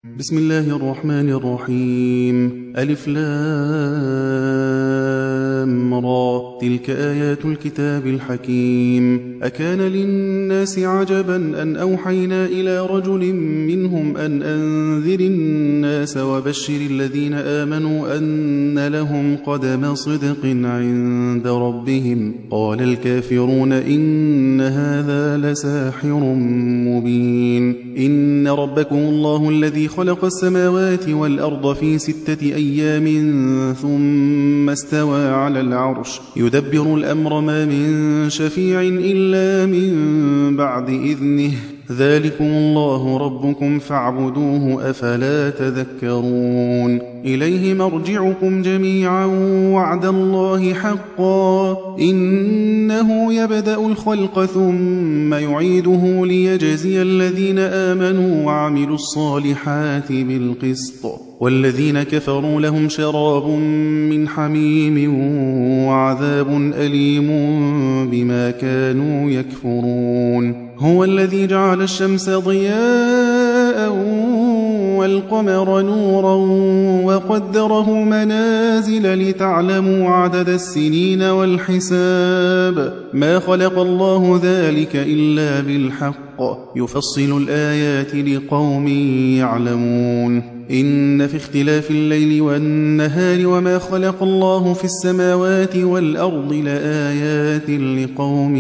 بسم الله الرحمن الرحيم. ألف لام را، تلك آيات الكتاب الحكيم. أكان للناس عجبا أن أوحينا إلى رجل منهم أن أنذر الناس وبشر الذين آمنوا أن لهم قدم صدق عند ربهم. قال الكافرون إن هذا لساحر مبين. إن ربكم الله الذي خلق السماوات والأرض في 6 أيام ثم استوى على العرش يدبر الأمر ما من شفيع إلا من بعد إذنه ذلكم الله ربكم فاعبدوه أفلا تذكرون. إليه مرجعكم جميعا وعد الله حقا إنه يبدأ الخلق ثم يعيده ليجزي الذين آمنوا وعملوا الصالحات بالقسط والذين كفروا لهم شراب من حميم وعذاب أليم بما كانوا يكفرون. هو الذي جعل الشمس ضياء والقمر نورا وقدره منازل لتعلموا عدد السنين والحساب ما خلق الله ذلك إلا بالحق يفصل الآيات لقوم يعلمون. إن في اختلاف الليل والنهار وما خلق الله في السماوات والأرض لآيات لقوم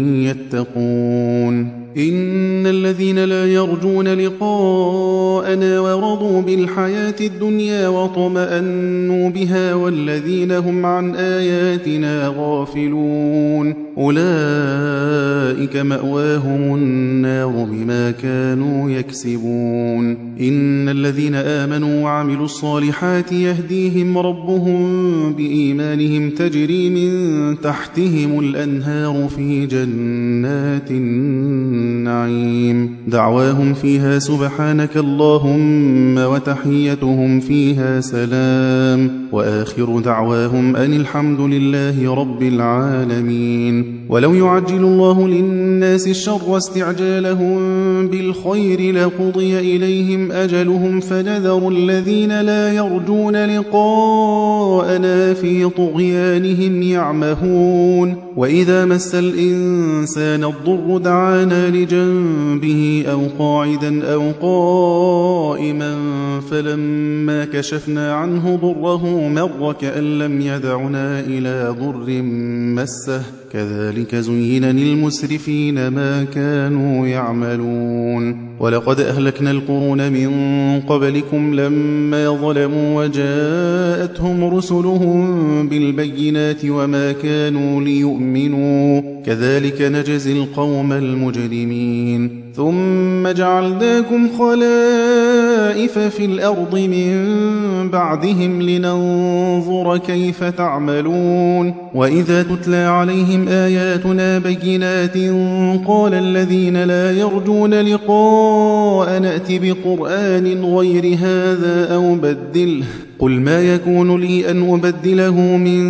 يتقون. إن الذين لا يرجون لقاءنا ورضوا بالحياة الدنيا وطمأنوا بها والذين هم عن آياتنا غافلون أولئك مأواهم النار بما كانوا يكسبون. إن الذين آمنوا وعملوا الصالحات يهديهم ربهم بإيمانهم تجري من تحتهم الأنهار في جنات النعيم دعواهم فيها سبحانك اللهم وتحيتهم فيها سلام وآخر دعواهم أن الحمد لله رب العالمين. ولو يعجل الله للناس الشر استعجالهم بالخير لقضي إليهم أجلهم فنذر الذين لا يرجون لقاءنا في طغيانهم يعمهون. وإذا مس الإنسان الضر دعانا لجنبه أو قاعدا أو قائما فلما كشفنا عنه ضره مر كأن لم يدعنا إلى ضر مسه كذلك زين للمسرفين ما كانوا يعملون. ولقد أهلكنا القرون من قبلكم لما ظلموا وجاءتهم رسلهم بالبينات وما كانوا ليؤمنوا كذلك نجزي القوم المجرمين. ثم جعلناكم خلائف في الأرض من بعدهم لننظر كيف تعملون. وإذا تتلى عليهم آياتنا بينات قال الذين لا يرجون لقاء نأتي بقرآن غير هذا أو بدله قل ما يكون لي أن أبدله من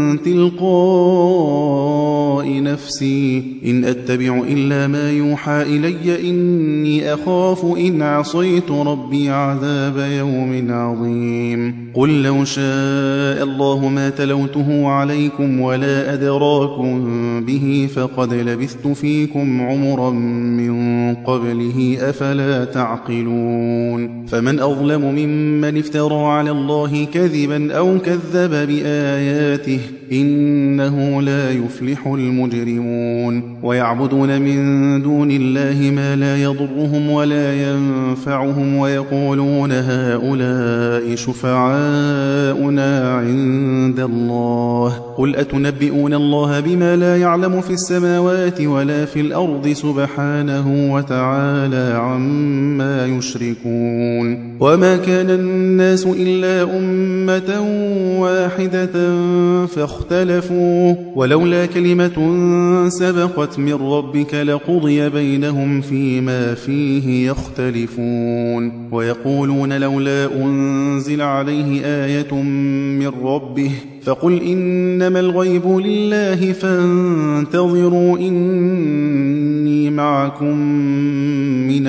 تلقاء نفسي إن أتبع إلا ما يوحى إلي إني أخاف إن عصيت ربي عذاب يوم عظيم. قل لو شاء الله ما تلوته عليكم ولا أدراكم به فقد لبثت فيكم عمرا من قبله أفلا تعقلون. فمن أظلم ممن افترى على الله كذبا أو كذب بآياته إنه لا يفلح المجرمون. ويعبدون من دون الله ما لا يضرهم ولا ينفعهم ويقولون هؤلاء شفعاؤنا عند الله قل أتنبئون الله بما لا يعلم في السماوات ولا في الأرض سبحانه وتعالى عما يشركون. وما كان الناس إلا أمة واحدة فاختلفوا ولولا كلمة سبقت من ربك لقضي بينهم فيما فيه يختلفون. ويقولون لولا أنزل عليه آية من ربه فقل إنما الغيب لله فانتظروا إني معكم من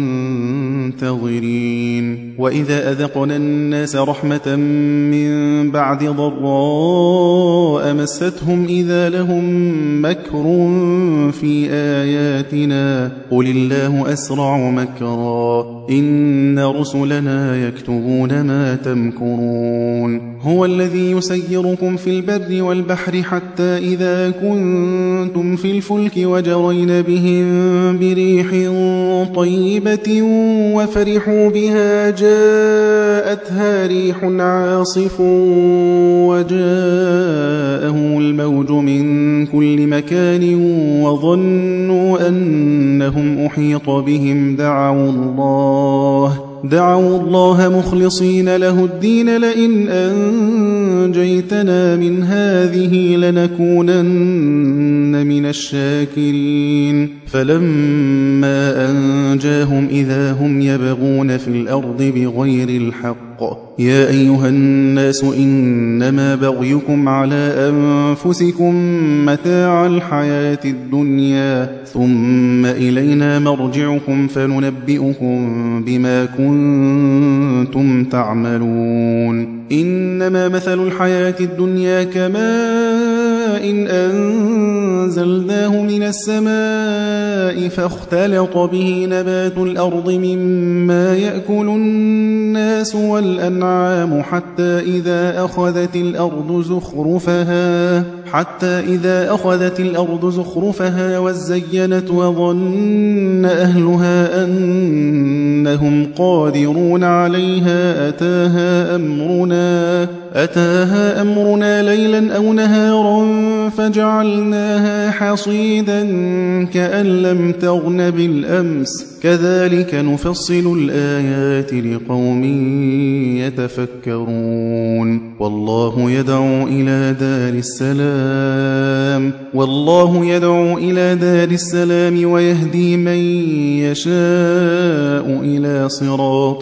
المنتظرين. وإذا أذقنا الناس رحمة من بعد ضراء مستهم إذا لهم مكر في آياتنا قل الله أسرع مكرا إن رسلنا يكتبون ما تمكرون. هو الذي يسيركم في البر والبحر حتى إذا كنتم في الفلك وجرين بهم بريح طيبة وفرحوا بها جاءتها ريح عاصف وجاءهم الموج من كل مكان وظنوا أنهم أحيط بهم دعوا الله مخلصين له الدين لئن أنجيتنا من هذه لنكونن من الشاكرين. فلما أنجاهم إذا هم يبغون في الأرض بغير الحق يا أيها الناس إنما بغيكم على أنفسكم متاع الحياة الدنيا ثم إلينا مرجعكم فننبئكم بما كنتم تعملون. إنما مثل الحياة الدنيا كماء إن أنزلناه من السماء فاختلط به نبات الأرض مما يأكل الناس والأنعام حتى إذا أخذت الأرض زخرفها وزينت وظن أهلها أنهم قادرون عليها أتاها أمرنا ليلا أو نهارا فجعلناها حصيدا كأن لم تغن بالأمس كذلك نفصل الآيات لقوم يتفكرون. والله يدعو إلى دار السلام ويهدي من يشاء إلى صراط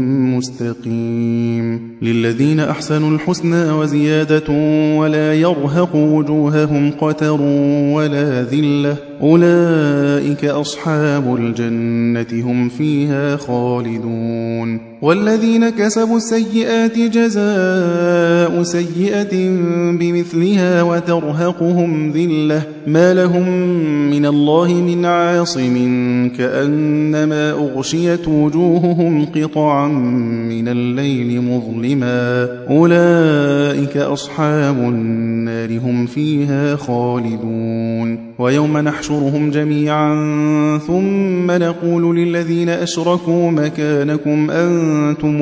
مستقيم. للذين أحسنوا الحسنى وزيادة ولا يرهق وجوههم قتر ولا ذلة أولئك أصحاب الجنة هم فيها خالدون. والذين كسبوا السيئات جزاء سيئة بمثلها وترهقهم ذلة ما لهم من الله من عاصم كأنما أغشيت وجوههم قطعا من الليل مظلما أولئك أصحاب النار هم فيها خالدون. ويوم نحشرهم جميعا ثم نقول للذين أشركوا مكانكم أنتم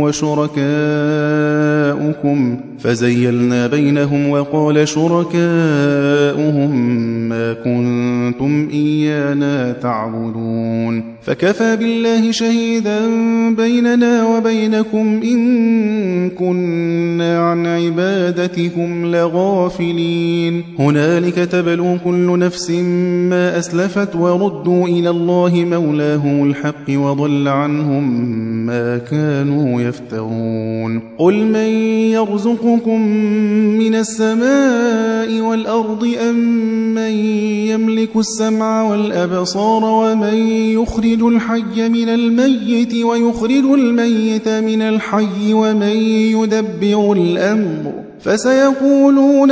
وشركاؤكم فزيلنا بينهم وقال شركاؤهم ما كنتم إيانا تعبدون فكفى بالله شهيدا بيننا وبينكم إن كنا عن عبادتكم لغافلين. هنالك تبلو كل نفس ما أسلفت وردوا إلى الله مولاهم الحق وضل عنهم ما كانوا يفترون. قل من يرزقكم من السماء والأرض أم من يملك السمع والأبصار ومن يخرج الحي من الميت ويخرج الميت من الحي ومن يدبر الأمر فسيقولون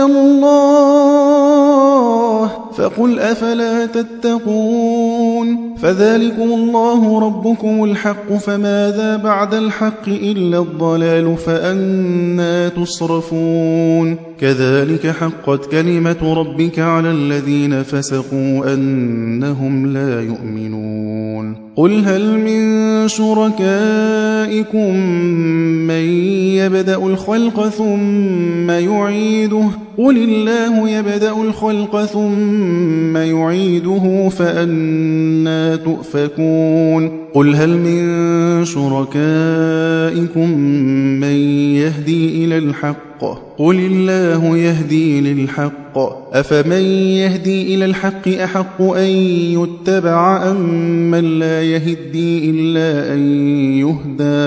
الله فقل أفلا تتقون. فذلكم الله ربكم الحق فماذا بعد الحق إلا الضلال فأنى تصرفون. كذلك حقت كلمة ربك على الذين فسقوا أنهم لا يؤمنون. قل هل من شركائكم من يبدأ الخلق ثم يعيده قل الله يبدأ الخلق ثم يعيده فأنى تؤفكون. قل هل من شركائكم من يهدي إلى الحق قل الله يهدي للحق أفمن يهدي إلى الحق أحق أن يتبع أم من لا يهدي إلا أن يهدى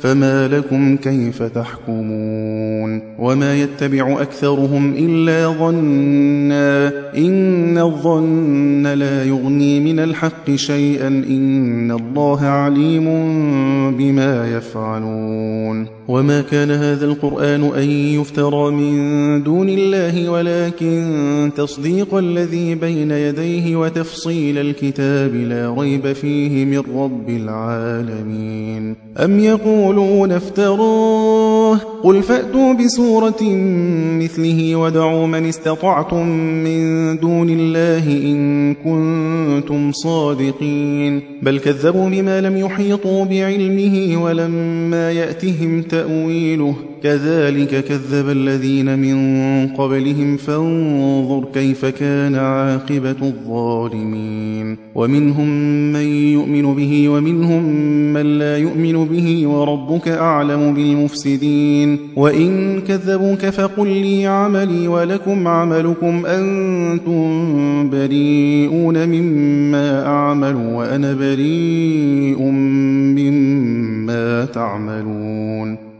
فما لكم كيف تحكمون وما يتبع أكثرهم إلا ظنا إن الظن لا يغني من الحق شيئا إن الله عليم بما يفعلون وما كان هذا القرآن أن يفترى من دون الله ولكن تصديق الذي بين يديه وتفصيل الكتاب لا ريب فيه من رب العالمين أم يقولون افتراه قل فأتوا بسورة مثله ودعوا من استطعتم من دون الله إن كنتم صادقين بل كذبوا بما لم يحيطوا بعلمه ولما يأتهم تأويله كذلك كذب الذين من قبلهم فانظر كيف كان عاقبة الظالمين ومنهم من يؤمن به ومنهم من لا يؤمن به وربك أعلم بالمفسدين وإن كذبوك فقل لي عملي ولكم عملكم أنتم بريئون مما أعمل وأنا بريء مما تعملون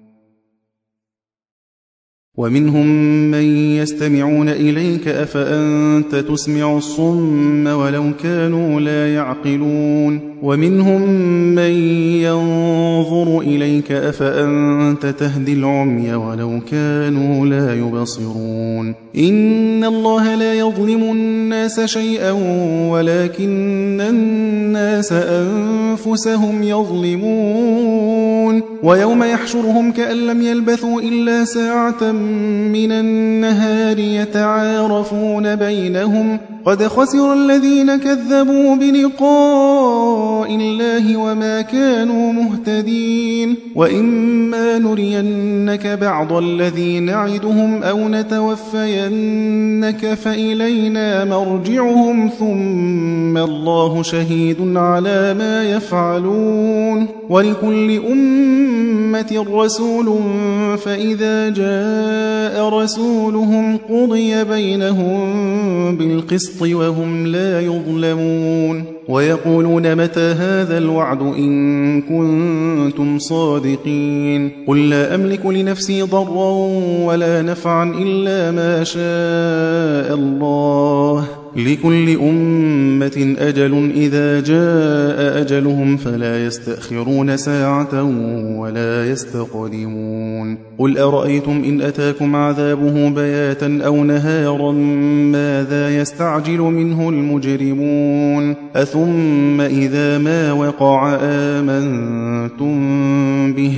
ومنهم من يستمعون إليك أفأنت تسمع الصم ولو كانوا لا يعقلون ومنهم من ينظر إليك أفأنت تهدي العمي ولو كانوا لا يبصرون إن الله لا يظلم الناس شيئا ولكن الناس أنفسهم يظلمون ويوم يحشرهم كأن لم يلبثوا إلا ساعة من النهار يتعارفون بينهم قد خسر الذين كذبوا بلقاء الله وما كانوا مهتدين وإما نرينك بعض الذي نعدهم أو نتوفينك فإلينا مرجعهم ثم الله شهيد على ما يفعلون ولكل أمة رسول فإذا جاء رسولهم قضي بينهم بالقسط وهم لا يظلمون ويقولون متى هذا الوعد إن كنتم صادقين قل لا أملك لنفسي ضرا ولا نفعا إلا ما شاء الله لكل أمة أجل إذا جاء أجلهم فلا يستأخرون ساعة ولا يستقدمون قل أرأيتم إن أتاكم عذابه بياتا أو نهارا ماذا يستعجل منه المجرمون أثم إذا ما وقع آمنتم به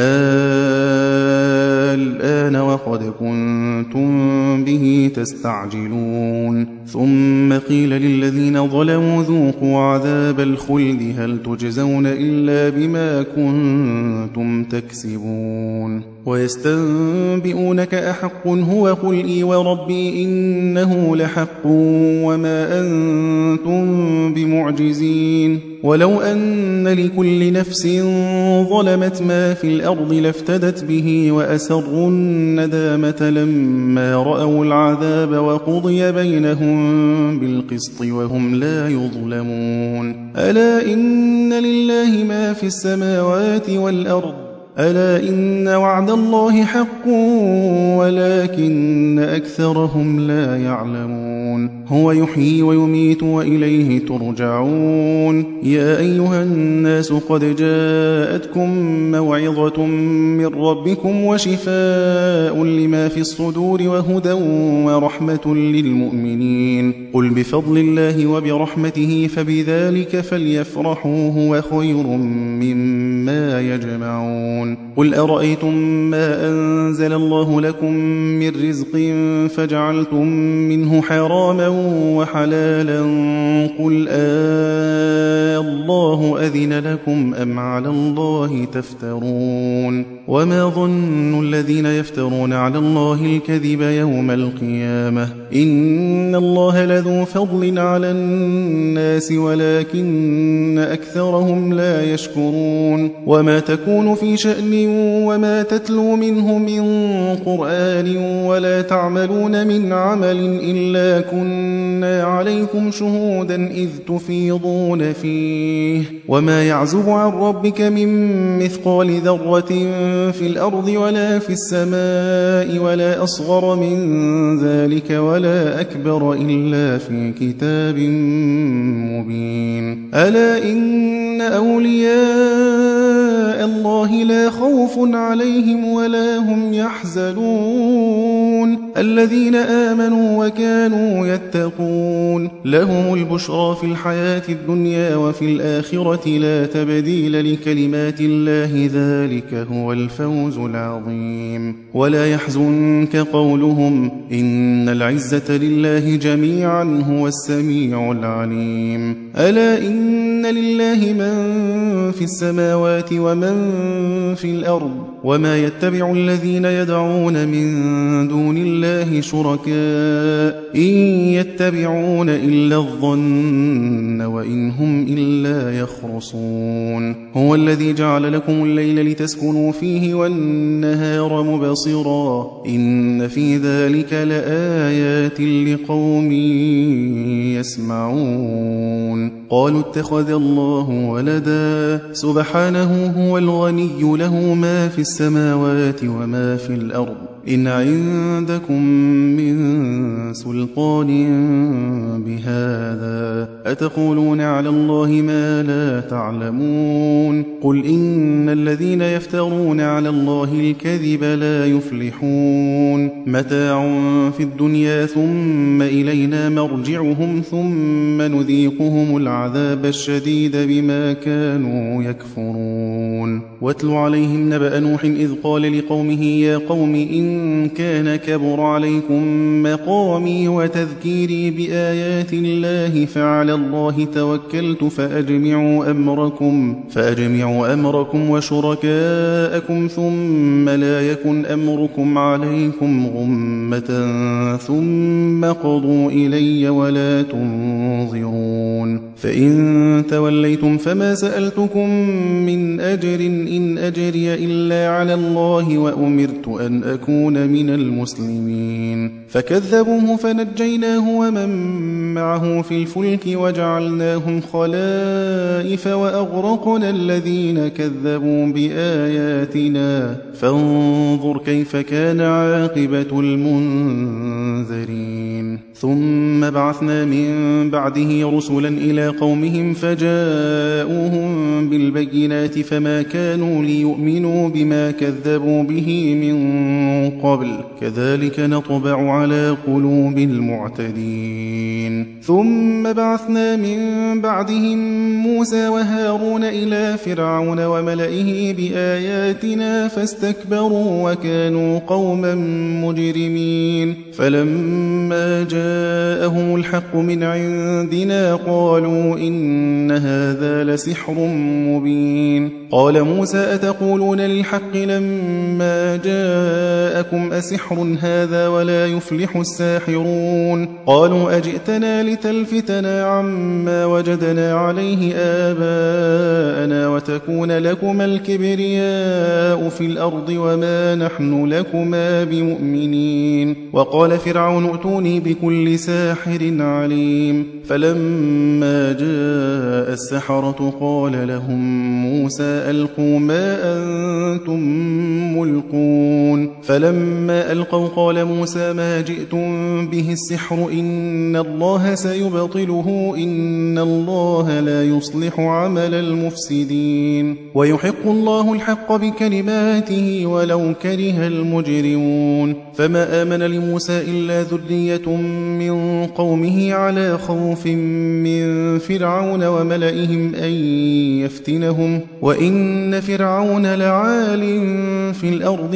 الآن وقد كنتم به تستعجلون ثم قيل للذين ظلموا ذوقوا عذاب الخلد هل تجزون إلا بما كنتم تكسبون ويستنبئونك أحق هو قل إي وربي إنه لحق وما أنتم بمعجزين ولو أن لكل نفس ظلمت ما في الأرض لافتدت به وأسروا الندامة لما رأوا العذاب وقضي بينهم بالقسط وهم لا يظلمون ألا إن لله ما في السماوات والأرض ألا إن وعد الله حق ولكن أكثرهم لا يعلمون هو يحيي ويميت وإليه ترجعون يا أيها الناس قد جاءتكم موعظة من ربكم وشفاء لما في الصدور وهدى ورحمة للمؤمنين قل بفضل الله وبرحمته فبذلك فليفرحوا هو خير مما يجمعون قل أرأيتم ما أنزل الله لكم من رزق فجعلتم منه حراما وحلالا قل الله أذن لكم أم على الله تفترون وما ظن الذين يفترون على الله الكذب يوم القيامة إن الله لذو فضل على الناس ولكن أكثرهم لا يشكرون وما تكون في شأن وما تتلو منه من قرآن ولا تعملون من عمل إلا كنا كُنَّا عَلَيْكُمْ شُهُودًا إِذْ تُفِيضُونَ فِيهِ وَمَا يَعْزُبُ عَن رَّبِّكَ مِن مِّثْقَالِ ذَرَّةٍ فِي الْأَرْضِ وَلَا فِي السَّمَاءِ وَلَا أَصْغَرَ مِن ذَلِكَ وَلَا أَكْبَرَ إِلَّا فِي كِتَابٍ مُّبِينٍ أَلَا إِنَّ أَوْلِيَاءَ اللَّهِ لَا خَوْفٌ عَلَيْهِمْ وَلَا هُمْ يَحْزَنُونَ الَّذِينَ آمَنُوا وَكَانُوا يَتَّقُونَ لَهُمُ الْبُشْرَىٰ فِي الْحَيَاةِ الدُّنْيَا وَفِي الْآخِرَةِ لَا تَبْدِيلَ لِكَلِمَاتِ اللَّهِ ذَٰلِكَ هُوَ الْفَوْزُ الْعَظِيمُ وَلَا يَحْزُنكَ قَوْلُهُمْ إِنَّ الْعِزَّةَ لِلَّهِ جَمِيعًا هُوَ السَّمِيعُ الْعَلِيمُ أَلَا إِنَّ لِلَّهِ مَن فِي السَّمَاوَاتِ وَمَن فِي الْأَرْضِ وَمَا يَتَّبِعُ الَّذِينَ يَدْعُونَ مِن دُونِ اللَّهِ شُرَكَاءَ إِن يَتَّبِعُونَ إِلَّا الظَّنَّ وَإِنْ هُمْ إِلَّا يَخْرُصُونَ هُوَ الَّذِي جَعَلَ لَكُمُ اللَّيْلَ لِتَسْكُنُوا فِيهِ وَالنَّهَارَ مُبْصِرًا إِنَّ فِي ذَلِكَ لَآيَاتٍ لِقَوْمٍ يَسْمَعُونَ قالوا اتخذ الله ولدا سبحانه هو الغني له ما في السماوات وما في الأرض إن عندكم من سلطان بهذا أتقولون على الله ما لا تعلمون قل إن الذين يفترون على الله الكذب لا يفلحون متاع في الدنيا ثم إلينا مرجعهم ثم نذيقهم العذاب الشديد بما كانوا يكفرون واتل عليهم نبأ نوح إذ قال لقومه يا قوم إن كان كبر عليكم مقامي وتذكيري بآيات الله فعلى الله توكلت فأجمعوا أمركم وشركاءكم ثم لا يكن أمركم عليكم غمة ثم قضوا إلي ولا تنظرون فإن توليتم فما سألتكم من أجر إن أجري إلا على الله وأمرت أن أكون من المسلمين فكذبوه فنجيناه ومن معه في الفلك وجعلناهم خلائف وأغرقنا الذين كذبوا بآياتنا فانظر كيف كان عاقبة المنذرين ثم بعثنا من بعده رسلا إلى قومهم فجاءوهم بالبينات فما كانوا ليؤمنوا بما كذبوا به من قبل كذلك نطبع على قلوب المعتدين ثم بعثنا من بعدهم موسى وهارون إلى فرعون وملئه بآياتنا فاستكبروا وكانوا قوما مجرمين فلما جاءهم الحق من عندنا قالوا إن هذا لسحر مبين قال موسى أتقولون للحق لما جاءكم أسحر هذا ولا يفلح الساحرون قالوا أجئتنا لتلفتنا عما وجدنا عليه آباءنا وتكون لكما الكبرياء في الأرض وما نحن لكما بمؤمنين وقال فرعون ائتوني بكل ساحر عليم فلما جاء السحرة قال لهم موسى ألقوا ما أنتم ملقون فلما ألقوا قال موسى ما جئتم به السحر إن الله سيبطله إن الله لا يصلح عمل المفسدين ويحق الله الحق بكلماته ولو كره المجرمون فما آمن لموسى إلا ذرية من قومه على خوف من فرعون وملئهم أن يفتنهم وإن فرعون لعال في الأرض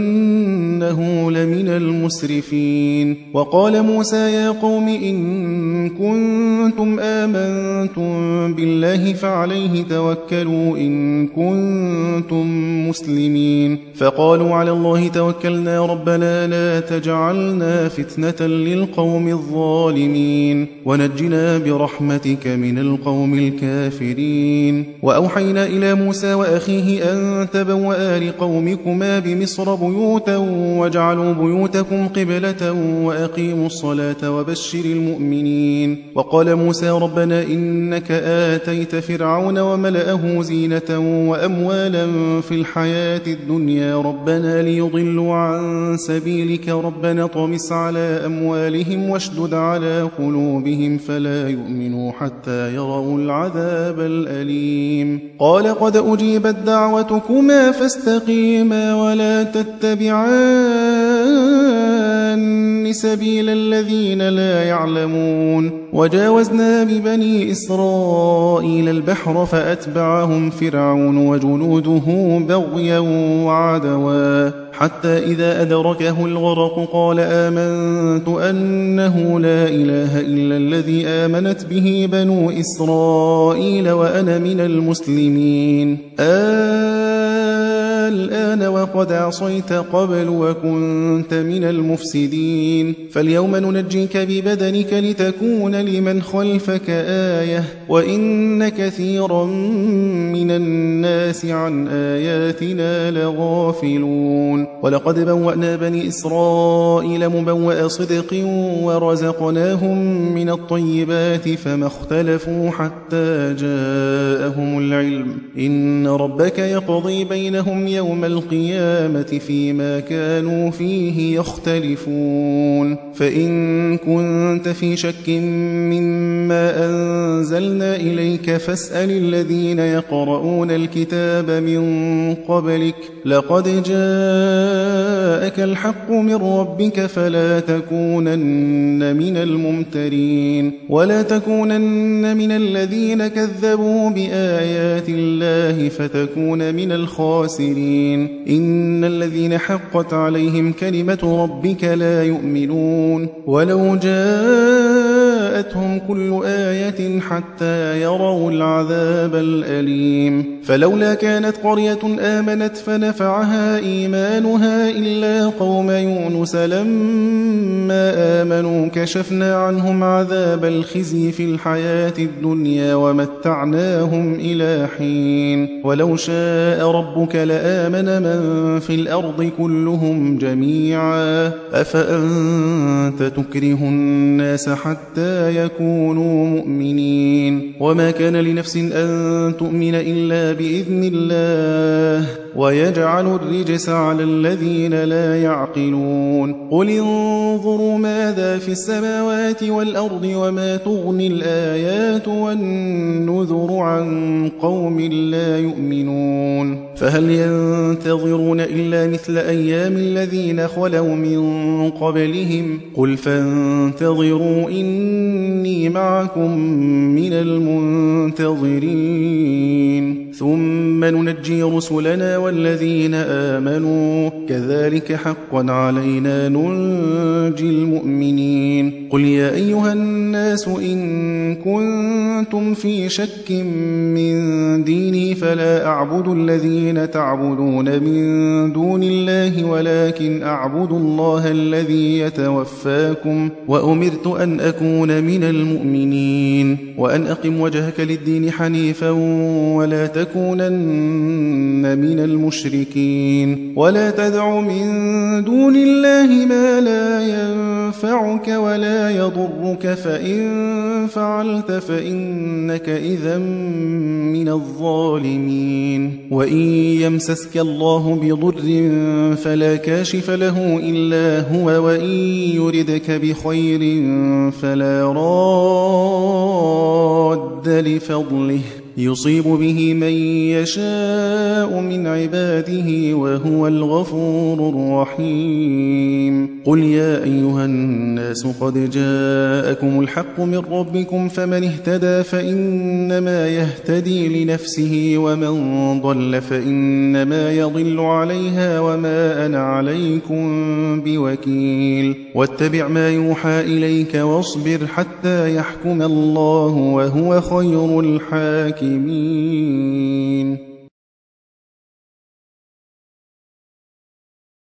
وإنه لمن المسرفين وقال موسى يا قوم إن كنتم آمنتم بالله فعليه توكلوا إن كنتم مسلمين فقالوا على الله توكلنا ربنا لا تجعلنا فتنة للقوم الظالمين ونجنا برحمتك من القوم الكافرين وأوحينا إلى موسى وأخيه أن تبوأ لقومكم ملككما بمصر بيوتا واجعلوا بيوتكم قبلة وأقيموا الصلاة وبشر المؤمنين. وقال موسى ربنا إنك آتيت فرعون وملأه زينة وأموالا في الحياة الدنيا ربنا ليضلوا عن سبيلك ربنا طمس على أموالهم واشدد على قلوبهم فلا يؤمنوا حتى يروا العذاب الأليم. قال قد أجيبت دعوتكما فاستقيما ولا تتبعان سبيل الذين لا يعلمون. وجاوزنا ببني إسرائيل البحر فأتبعهم فرعون وجنوده بغيا وعدوا حتى إذا أدركه الغرق قال آمنت أنه لا إله إلا الذي آمنت به بنو إسرائيل وأنا من المسلمين. الآن وقد عصيت قبل وكنت من المفسدين فاليوم ننجيك ببدنك لتكون لمن خلفك آية وإن كثيرا من الناس عن آياتنا لغافلون. ولقد بوأنا بني إسرائيل مبوأ صدق ورزقناهم من الطيبات فما اختلفوا حتى جاءهم العلم إن ربك يقضي بينهم يوم القيامة فيما كانوا فيه يختلفون. فإن كنت في شك مما أنزلنا إليك فاسأل الذين يقرؤون الكتاب من قبلك لقد جاءك الحق من ربك فلا تكونن من الممترين ولا تكونن من الذين كذبوا بآيات الله فتكون من الخاسرين. إن الذين حقت عليهم كلمة ربك لا يؤمنون ولو جاءتهم كل آية حتى يروا العذاب الأليم. فلولا كانت قرية آمنت فنفعها إيمانها إلا قوم يونس لما آمنوا كشفنا عنهم عذاب الخزي في الحياة الدنيا ومتعناهم إلى حين. ولو شاء ربك لآمن من في الأرض كلهم جميعا أفأنت تكره الناس حتى يكونوا مؤمنين. وما كان لنفس أن تؤمن إلا بإذن الله ويجعل الرجس على الذين لا يعقلون. قل انظروا ماذا في السماوات والأرض وما تغني الآيات والنذر عن قوم لا يؤمنون. فهل ينتظرون إلا مثل أيام الذين خلوا من قبلهم قل فانتظروا إني معكم من المنتظرين ثم ننجي رسلنا والذين آمنوا كذلك حقا علينا ننجي المؤمنين. قل يا أيها الناس إن كنتم في شك من ديني فلا أعبد الذين تعبدون من دون الله ولكن أعبد الله الذي يتوفاكم وأمرت أن أكون من المؤمنين وأن أقم وجهك للدين حنيفا ولا تكونن من المشركين ولا تدع من دون الله ما لا ينفعك ولا يضرك فإن فعلت فإنك إذا من الظالمين. وإن يمسسك الله بضر فلا كاشف له إلا هو وإن يردك بخير فلا راد لفضله يصيب به من يشاء من عباده وهو الغفور الرحيم. قل يا أيها الناس قد جاءكم الحق من ربكم فمن اهتدى فإنما يهتدي لنفسه ومن ضل فإنما يضل عليها وما أنا عليكم بوكيل. واتبع ما يوحى إليك واصبر حتى يحكم الله وهو خير الحاكمين.